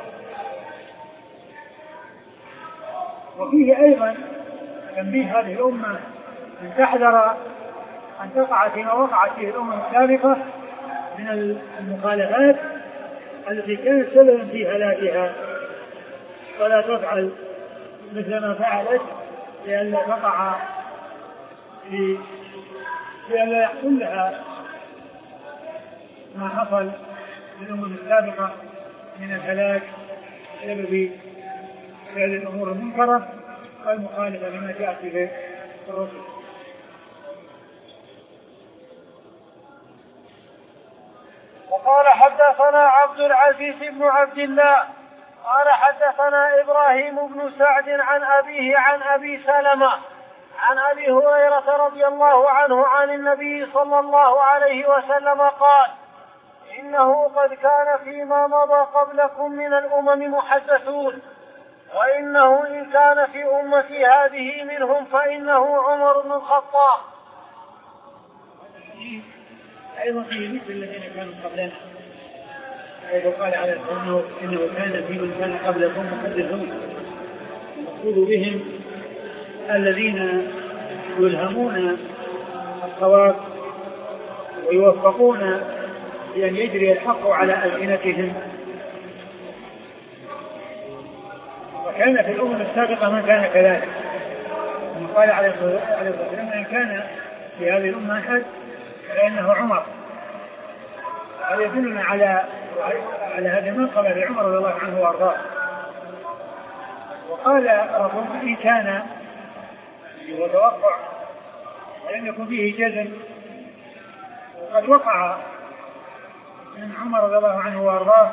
وفيه أيضا تنبيه هذه الأمة أن تحذر أن تقع فيما وقعت فيه الأمم السابقة من المخالفات التي كانت سببا في هلاكها، ولا تفعل مثل ما فعلت لئلا تقع في لئلا يحصل لها ما حصل للأمم السابقة من الهلاك بسبب فعل الأمور المنكرة والمخالفة لما جاءت به الرسل. وقال حدثنا عبد العزيز بن عبد الله قال حدثنا إبراهيم بن سعد عن أبيه عن أبي سلمة عن أبي هريرة رضي الله عنه عن النبي صلى الله عليه وسلم قال: إنه قد كان فيما مضى قبلكم من الأمم محدثون، وإنه إن كان في أمتي هذه منهم فإنه عمر بن الخطاب. أيضا في مثل الذين كانوا قبلنا، حيث قال عليه الصلاة والسلام: إنه كان في من كان قبلكم محدثون، المقصود بهم الذين يلهمون الصواب ويوفقون بأن يجري الحق على ألسنتهم. وكان في الأمم السابقة من كان كذلك، قال عليه الصلاة والسلام: إن كان في هذه الأمة أحد فإنه عمر. هذا يدلنا على على هذا المنقبة لعمر رضي الله عنه وأرضاه. وقال ربما إن كان وتوقع ولم يكن فيه جزم، وقد وقع من عمر رضي الله عنه وأرضاه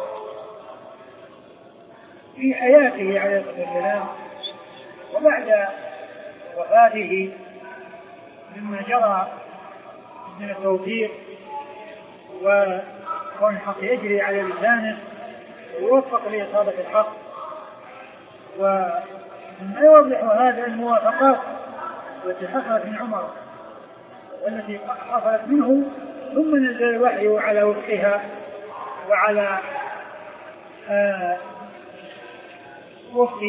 في حياته عليه الصلاة والسلام وبعد وفاته مما جرى من التوفيق وكون الحق يجري على لسانه ويوفق لإصابة الحق. ومما يوضح هذا الموافقات التي حصلت من عمر والتي حصلت منه، ثم نزل الوحي على وفقها وعلى آه وفق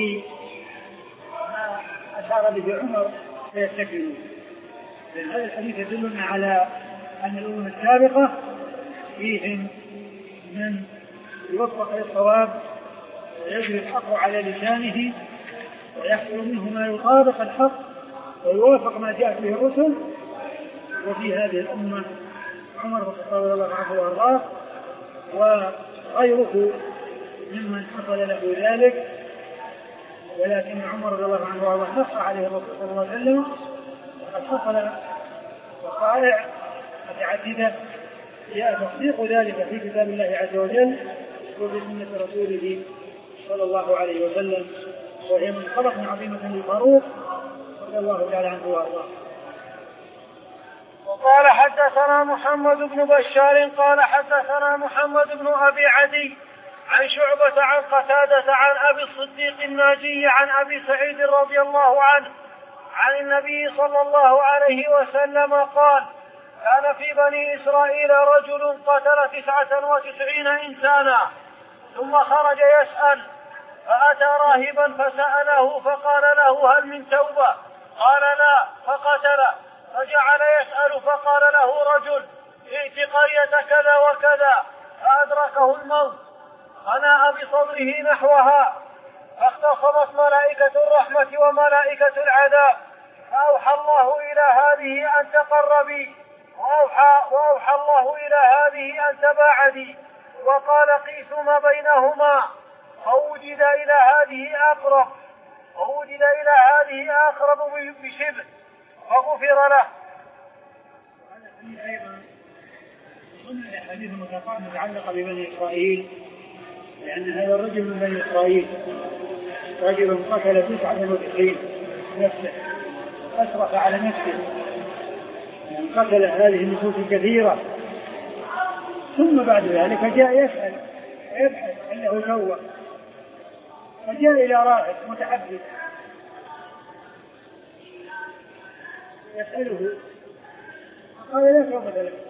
ما أشار به عمر فيستكملون. لأن هذا الحديث يدلنا على أن الأمم السابقة فيهم من يوفق للصواب ويجري الحق على لسانه ويحصل منه ما يطابق الحق ويوافق ما جاءت به الرسل. وفي هذه الأمة عمر بن الخطاب رضي الله عنه وأرضاه وغيره ممن حصل له ذلك، ولكن عمر رضي الله عنه وأرضاه نص عليه الرسول صلى الله عليه وسلم وقد حصل وقائع متعددة جاء تصديق ذلك في كتاب الله عز وجل وفي سنة رسوله صلى الله عليه وسلم، وهي من خلق عظيمة للفاروق رضي الله تعالى عنه وارضاه. وقال حدثنا محمد بن بشار قال حدثنا محمد بن أبي عدي عن شعبة عن قتادة عن أبي الصديق الناجي عن أبي سعيد رضي الله عنه عن النبي صلى الله عليه وسلم قال: كان في بني إسرائيل رجل قتل تسعة وتسعين إنسانا ثم خرج يسأل، فأتى راهبا فسأله فقال له: هل من توبة؟ قال: لا، فقتله. فجعل يسأل فقال له رجل: ائت قرية كذا وكذا، فأدركه الموت فناء بصدره نحوها، فاختصمت ملائكة الرحمة وملائكة العذاب، فأوحى الله إلى هذه أن تقربي، وأوحى, وأوحى الله إلى هذه أن تباعدي، وقال: قيسوا ما بينهما، فوجد إلى هذه أقرب فوجد إلى هذه أقرب بشبه فغفر له. هذا أيضا ضمن الأحاديث المتعلقة ببني إسرائيل، لأن هذا الرجل من بني إسرائيل رجل قتل تسعة وتسعين نفسه، أسرف على نفسه، يعني قتل هذه النفوس الكثيرة، ثم بعد ذلك جاء يسأل ويبحث عنه توبة، فجاء إلى راهب متعبد يسأله قال: لا توبة لك،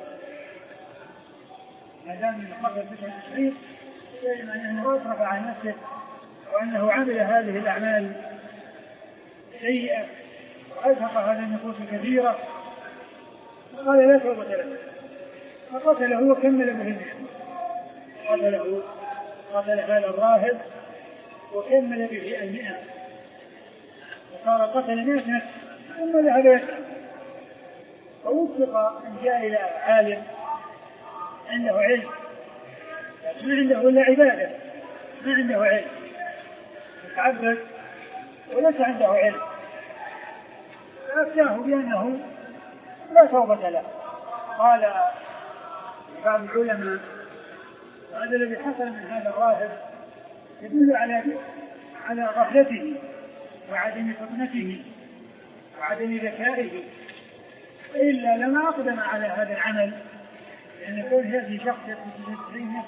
ما دام من قتل تسعة وتسعين يجب أنه أسرف عن نفسه وأنه عمل هذه الأعمال سيئة وأزهق هذه النفوس الكثيرة، قال: لا توبة لك، فقتله وكمل به قتله قتل هذا الراهب وكمل به المئة، وصار قتل مئة نفس، ثم ذهب يسأل، فوفق أن جاء إلى عالم عنده علم، ما عنده إلا عبادة، ما عنده علم، يتعبد وليس عنده علم، فأفتاه بأنه لا توبة له. قال بعض العلماء: هذا الذي حصل من هذا الراهب يدل على على غفلته وعدم فطنته وعدم ذكائه، إلا لما أقدم على هذا العمل، لأن كل هذه شخص يتسعين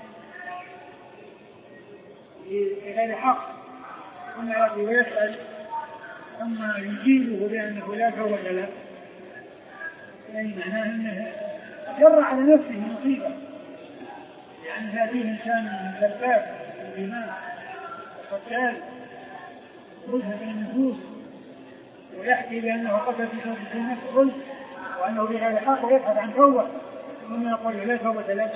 بغير حق ثم يأتي ويسأل ثم يجيبه بأنه لا توبة له، يعني معناه أنه جر على نفسه مصيبة، يعني هذه إنسان سباب الدماء وقتال مذهب النفوس، ويحكي بأنه قتل في نفس الظلم وأنه بغير حق ويبحث عن توبة، ثم يقول: لا توبة لك.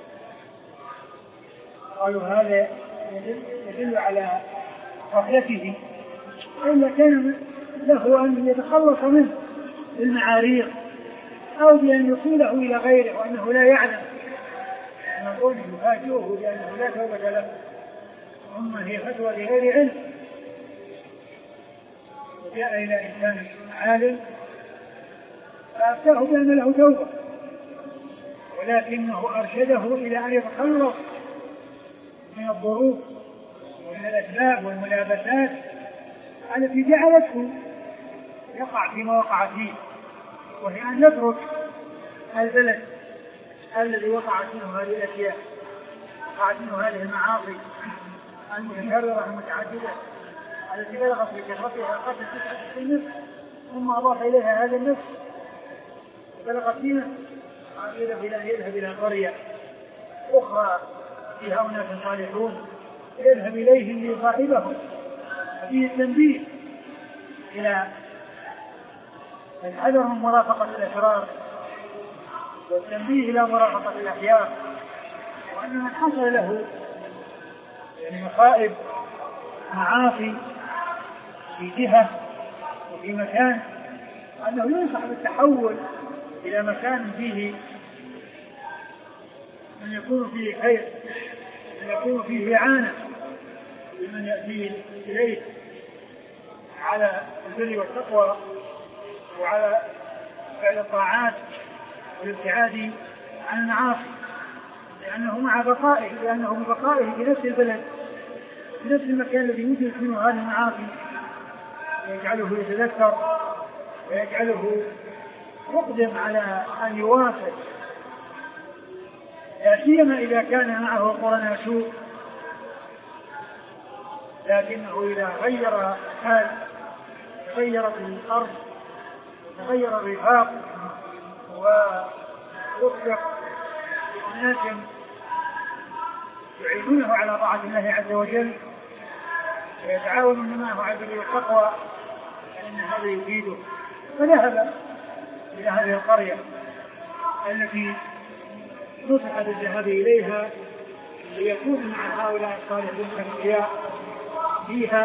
قالوا هذا يدل على غفلته، إلا كان له أن يتخلص منه بالمعاريض أو بأن يصيله إلى غيره وأنه لا يعلم، نقول يفاجئه بأنه لا توبة له، ثم هي فتوى لغير علم. وجاء إلى إنسان عالم فأفتاه بأن له توبة، ولكنه أرشده إلى أن يتخلص من الظروف ومن الأسباب والملابسات التي جعلته يقع فيما وقع فيه، وهي أن يترك البلد الذي وقعت منه هذه الأشياء، وقعت منه هذه المعاصي المتكررة المتعددة التي بلغت في كثرتها قتل تسعة وتسعين نفس، ثم أضاف إليها هذا النفس بلغت فيها يذهب إلى قرية أخرى فيها أناس صالحون يذهب إليهم ليصاحبهم، فيه التنبيه إلى الحذر من مرافقة الأشرار والتنبيه إلى مرافقة الأخيار، وأن من حصل له يعني مصائب معاصي في جهة وفي مكان أنه ينصح بالتحول إلى مكان فيه من يكون فيه خير، من يكون فيه إعانة لمن يأتي إليه على البر والتقوى وعلى فعل الطاعات والابتعاد عن المعاصي، لأنه مع بقائه لأنه ببقائه في نفس البلد في نفس المكان الذي يوجد منه هذه المعاصي ويجعله يتذكر ويجعله يقدم على أن يواصل، لا سيما إذا كان معه قرناء سوء. لكنه إذا غير حال غيرت الأرض وتغير الرفاق ووفق أناس يعينونه على طاعة الله عز وجل ويتعاونون معه على البر والتقوى، فإن هذا يفيده. فذهب إلى هذه القرية التي نصح بالذهاب إليها ليكون مع هؤلاء الصالحين الأنبياء فيها،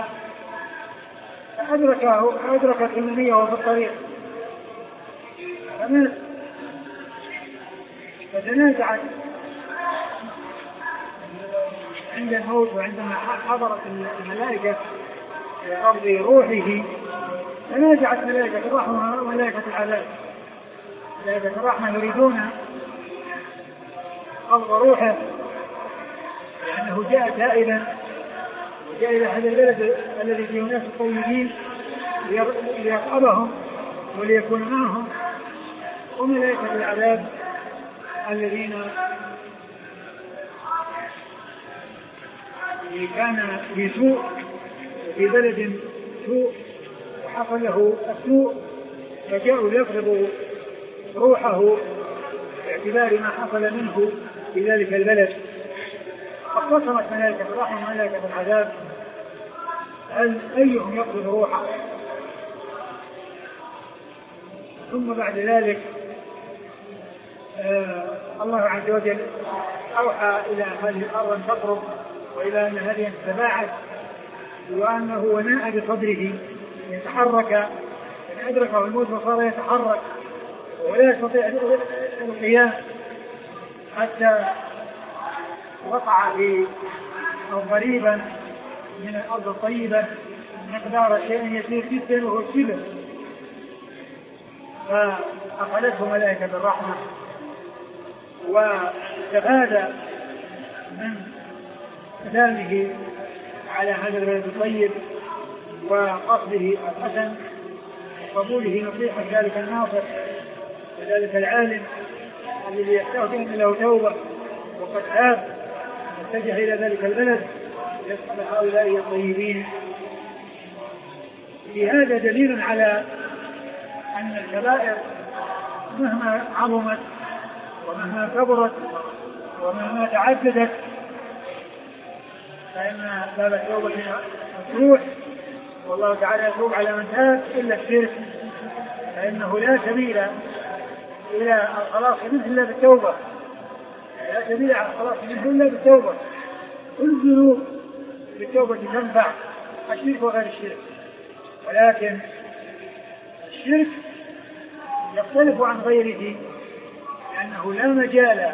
فأدركه فأدركت المنية وفي الطريق فمات، فتنازعت عند الموت وعندما حضرت الملائكة لقبض روحه تنازعت ملائكة الرحمة وملائكة العذاب. ملائكة الرحمة يريدون قبض روحه لأنه جاء تائبا وجاء إلى هذا البلد الذي فيه ناس طيبين ليقبضهم وليكون معهم، وملائكة العذاب الذين كان في سوء في بلد سوء وحصل له السوء فجاءوا يقبضوا روحه باعتبار ما حصل منه في ذلك البلد. فاقتسمت ملائكة الرحمة وملائكة العذاب هل أيهم يقبض روحه. ثم بعد ذلك آه الله عز وجل أوحى إلى هذه الأرض أن تقرب وإلى أن هذه تتباعد، وأنه وناء بصدره يتحرك، يعني أدركه الموت وصار يتحرك ولا يستطيع القيام حتى وقع في أو قريبا من الأرض الطيبة مقدار شيء يسير جدا وهو الشبه، فأخذته ملائكة الرحمة واستفاد من سلامه على هذا البلد الطيب وقصده الحسن وقبوله نصيحة ذلك الناصر وذلك العالم الذي يستخدم له توبة وقد تاب واتجه إلى ذلك البلد يصبح هؤلاء الطيبين. في هذا دليل على أن الكبائر مهما عظمت ومهما كبرت ومهما تعددت فإن باب التوبة مفتوح، والله تعالى يتوب على من تاب إلا الشرك، فإنه لا سبيل إلى الخلاص منه إلا بالتوبة، لا سبيل على الخلاص منه إلا بالتوبة. كل الذنوب بالتوبة تنفع، الشرك وغير الشرك، ولكن الشرك يختلف عن غيره لأنه لا مجال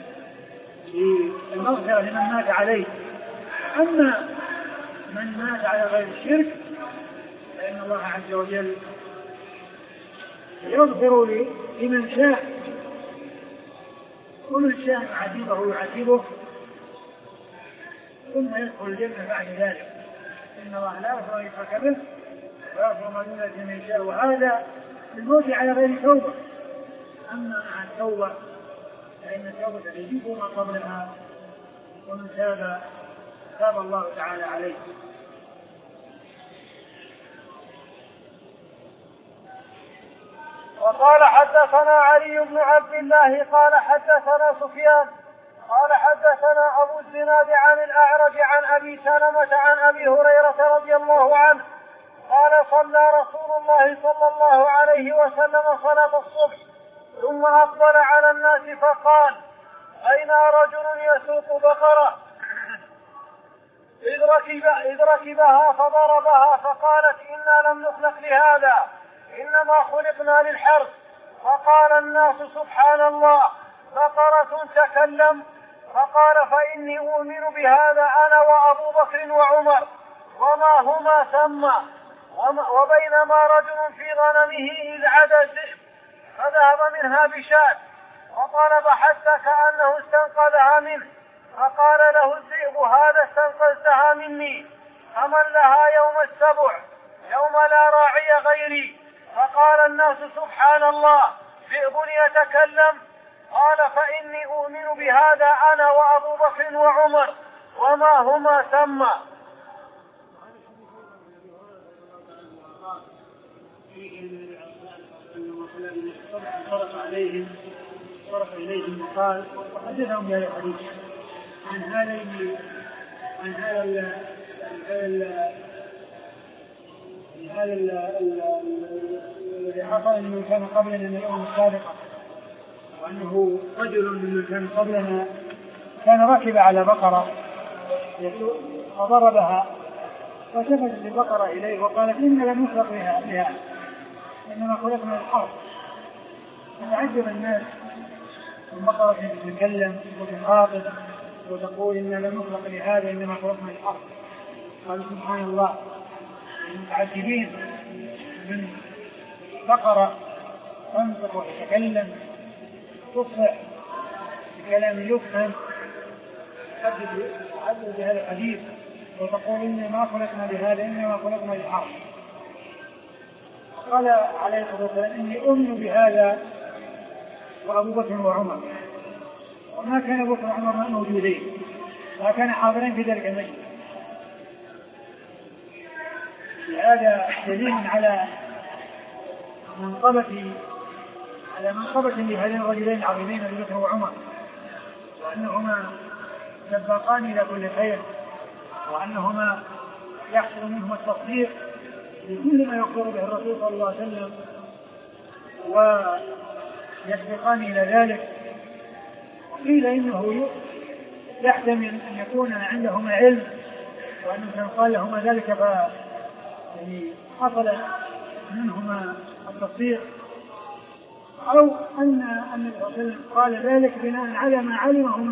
للمغفرة لمن مات عليه. أما من مات على غير الشرك فإن الله عز وجل يغفر لمن شاء، ومن شاء يعذبه يعذبه ثم يدخل الجنة بعد ذلك. إن الله لا يغفر أن يشرك به ويغفر ما دون ذلك من شاء، وهذا الموت على غير توبة. أما مع التوبة فإن التوبة تجيب ما قبلها، ومن تاب تاب الله تعالى عليه. وقال حدثنا علي بن عبد الله قال حدثنا سفيان قال حدثنا أبو الزناد عن الأعرج عن أبي سلمة عن أبي هريرة رضي الله عنه قال صلى رسول الله صلى الله عليه وسلم صلاة الصبح ثم أقبل على الناس فقال: أين رجل يسوق بقرة؟ إذ, ركب إذ ركبها فضربها فقالت: إنا لم نخلق لهذا، إنما خلقنا للحرث. فقال الناس: سبحان الله، بقرة تكلم؟ فقال: فإني أؤمن بهذا أنا وأبو بكر وعمر وما هما ثم. وبينما رجل في غنمه إذ عدا الذئب فذهب منها بشاة وطلب حتى كأنه استنقذها منه، فقال له الذئب: هذا استنقذتها مني، فمن لها يوم السبع يوم لا راعي غيري؟ فقال الناس: سبحان الله، ذئب يتكلم؟ قال: فإني أؤمن بهذا أنا وأبو بكر وعمر وما هما ثم. صرف عليهم صرف إليهم وقال وحدثهم بهذا الحديث عن هذا عن هذا هذا الذي حصل من كان قبلنا من الأمم السابقة، وأنه رجل من كان قبلنا كان ركب على بقرة فضربها فشفت البقرة إليه وقالت: إن لم نخلق بها، إنما خلقنا للحرث. فتعجب الناس من بقرة تتكلم وتخاطب وتقول: إن لم نخلق لهذا، إنما خلقنا للحرث. قالوا: سبحان الله، متعجبين من بقرة تنطق وتتكلم تصبح بكلام يفهم تحدث بهذا الحديث وتقول: إنما خلقنا لهذا، إنما خلقنا للحرث. قال عليه الصلاة والسلام: إني أؤمن بهذا وأبو بكر وعمر. وما كان أبو بكر وعمر موجودين، ما كان حاضرين في ذلك المجلس. هذا دليل على منقبة على منقبة لهذين الرجلين العظيمين أبي بكر وعمر، وأنهما سباقان إلى كل خير، وأنهما يحصل منهما التصديق لكل ما يخبر به الرسول صلى الله عليه وسلم، ويسبقان إلى ذلك. وقيل إنه يحتمل أن يكون عندهما علم، وأنه كان قال لهما ذلك ف يعني حصل منهما التصديق، أو أن النبي صلى الله عليه وسلم قال ذلك بناء على ما علمه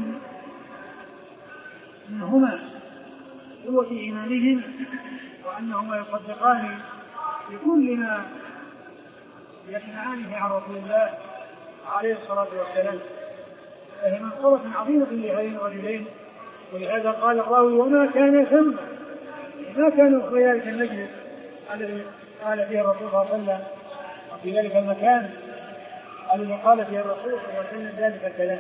منهما قوة إيمانهم، وأنهما يصدقان بكل ما يسمعانه عن رسول الله عليه الصلاة والسلام. فهي منقبة عظيمة لهذين الرجلين. ولهذا قال الراوي: وما كان ثم، ما كانوا في ذلك المجلس الذي قال فيه الرسول صلى الله عليه وسلم، وفي ذلك المكان الذي قال فيه الرسول صلى الله عليه وسلم ذلك الكلام.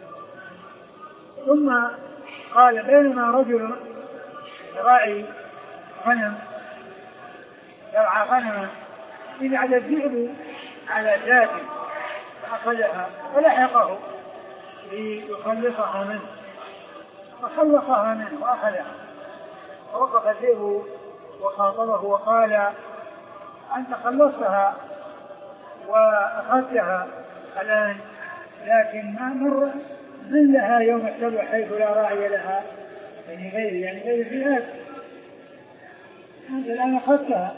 ثم قال: بينما رجل راعي غنم يرعى غنما إذ عدا الذئب على ذات فأخذها فلحقه ليخلصها منه فخلصها منه وأخذها. فوقف الذئب وخاطبه وقال: أنت خلصتها وأخذتها الآن، لكن ما مر من لها يوم السبع حيث لا راعي لها، يعني غير يعني غير الفئات. أنت الآن أخذتها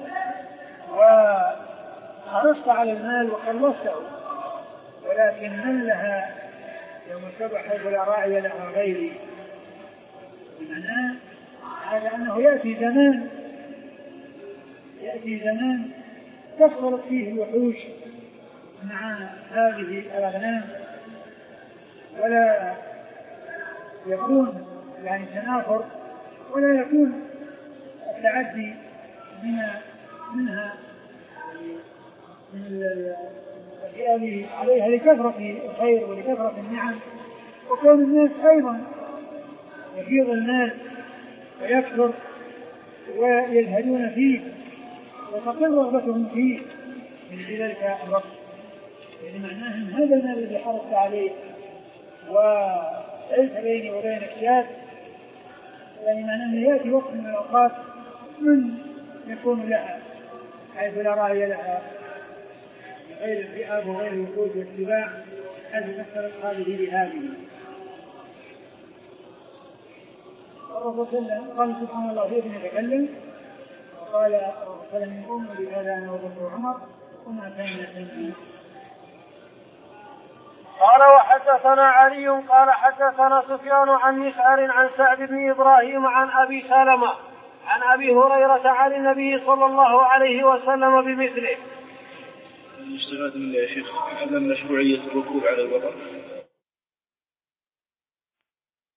وحرصت على المال وخلصته، ولكن من لها يوم السبع حيث لا راعي لها غيري. بمعنى على أنه يأتي زمان يأتي زمان تخلط فيه الوحوش مع هذه الأغنام، ولا يكون يعني تنافر، ولا يكون التعدي من منها من الفئة عليها لكثرة الخير ولكثرة النعم، وكون الناس أيضا يفيض المال ويكثر ويزهدون فيه وتقل رغبتهم فيه من ذلك الوقت. يعني معناه ان هذا المال الذي حرصت عليه وليس بيني وبين الشاة، يعني معناه ان ياتي وقت من الاوقات من يكون لها حيث لا راعي لها غير الذئاب وغير الوحوش والسباع هل مثلت هذه لهذه. الرسول صلى الله عليه وسلم قال سبحان الله فيكم يتكلم، وقال فلم يقوم بهذا انا وابو عمر وما كان يسمع. قال وحدثنا علي قال حدثنا سفيان عن مسعر عن سعد بن إبراهيم عن أبي سلمة عن أبي هريرة عن النبي صلى الله عليه وسلم بمثله. المستفاد من يا شيخ عدم مشروعية الركوع على الوضع.